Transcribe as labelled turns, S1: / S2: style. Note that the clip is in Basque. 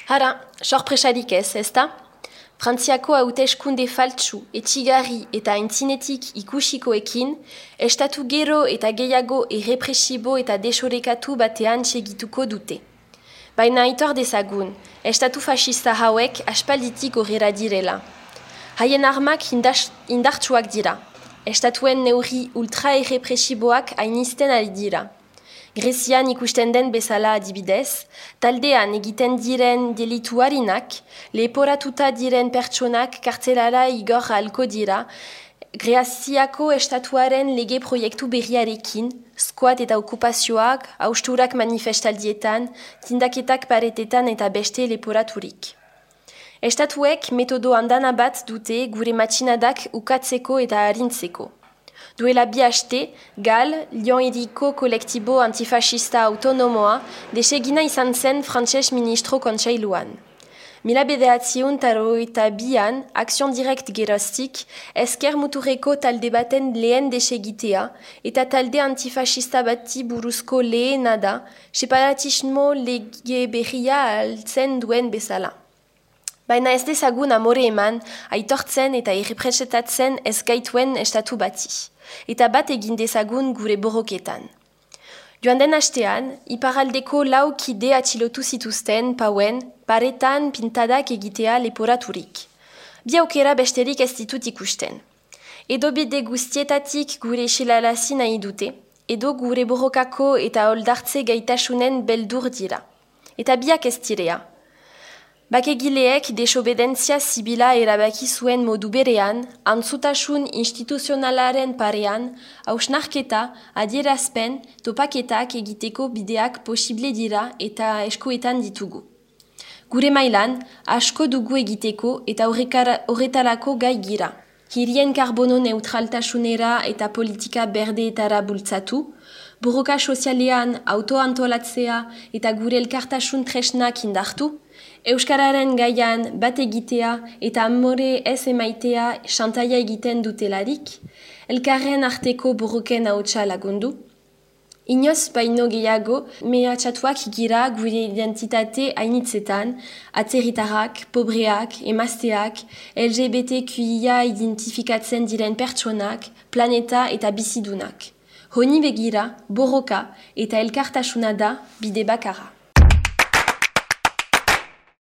S1: Hara, sorpresarik ezta? Frantziako hauteskunde faltsu, etxigarri eta aintzinetik ikusikoekin, estatu gero eta gehiago errepresibo eta desorekatu batean segituko dute. Baina aitor dezagun, estatu fascista hauek aspalditik horrela direla. Haien armak indartsuak dira. Estatuen neurri ultra-errepresiboak hainizten ari dira. Grezian ikusten den bezala adibidez, taldean egiten diren delituarinak, leporatuta diren pertsonak kartzelara igor ahalko dira, Greziako estatuaren lege proiektu berriarekin, squat eta okupazioak, hausturak manifestaldietan, tindaketak paretetan eta beste leporaturik. Estatuek metodo handana bat dute gure matxinadak ukatzeko eta harintzeko. Duela bi haste, GAL, Lion Hiriko kolektibo antifascista autonomoa, desegina izan zen frantses ministro kontseiluan. 1982an, Akzion Direkt geroztik, ezker muturreko talde baten lehen desegitea, eta talde antifascista bati buruzko lehena da, separatismo lege berria altzen duen bezala. Baina ez dezagun amore eman, aitortzen eta errepresentatzen ez gaituen estatu bati. Eta bat egin dezagun gure borroketan. Joan den hastean, iparaldeko lau kide atxilotu zituzten pauen, paretan pintadak egitea leporaturik. Bi aukera besterik ez ditut ikusten. Edo bide guztietatik gure esilalazi nahi dute, edo gure borrokako eta oldartze gaitasunen beldur dira. Eta biak ez direa. Bakegileek desobedentzia zibila erabaki zuen modu berean, antzutasun instituzionalaren parean, hausnarketa, adierazpen, topaketak egiteko bideak posible dira eta eskuetan ditugu. Gure mailan, asko dugu egiteko eta horretarako gai gira. Hirien karbono neutraltasunera eta politika berdeetara bultzatu, borroka sozialean autoantolatzea eta gure elkartasun tresnak indartu, Euskararen gaian bat egitea eta amore ez emaitea xantaia egiten dutelarik, elkarren arteko borroken hautsa lagundu. Inoz baino gehiago, mehatxatuak gira gure identitate hainitzetan, atzerritarrak, pobreak, emazteak, LGBTQIA identifikatzen diren pertsonak, planeta eta bizidunak. Honi begira, borroka eta elkartasuna da bide bakarra.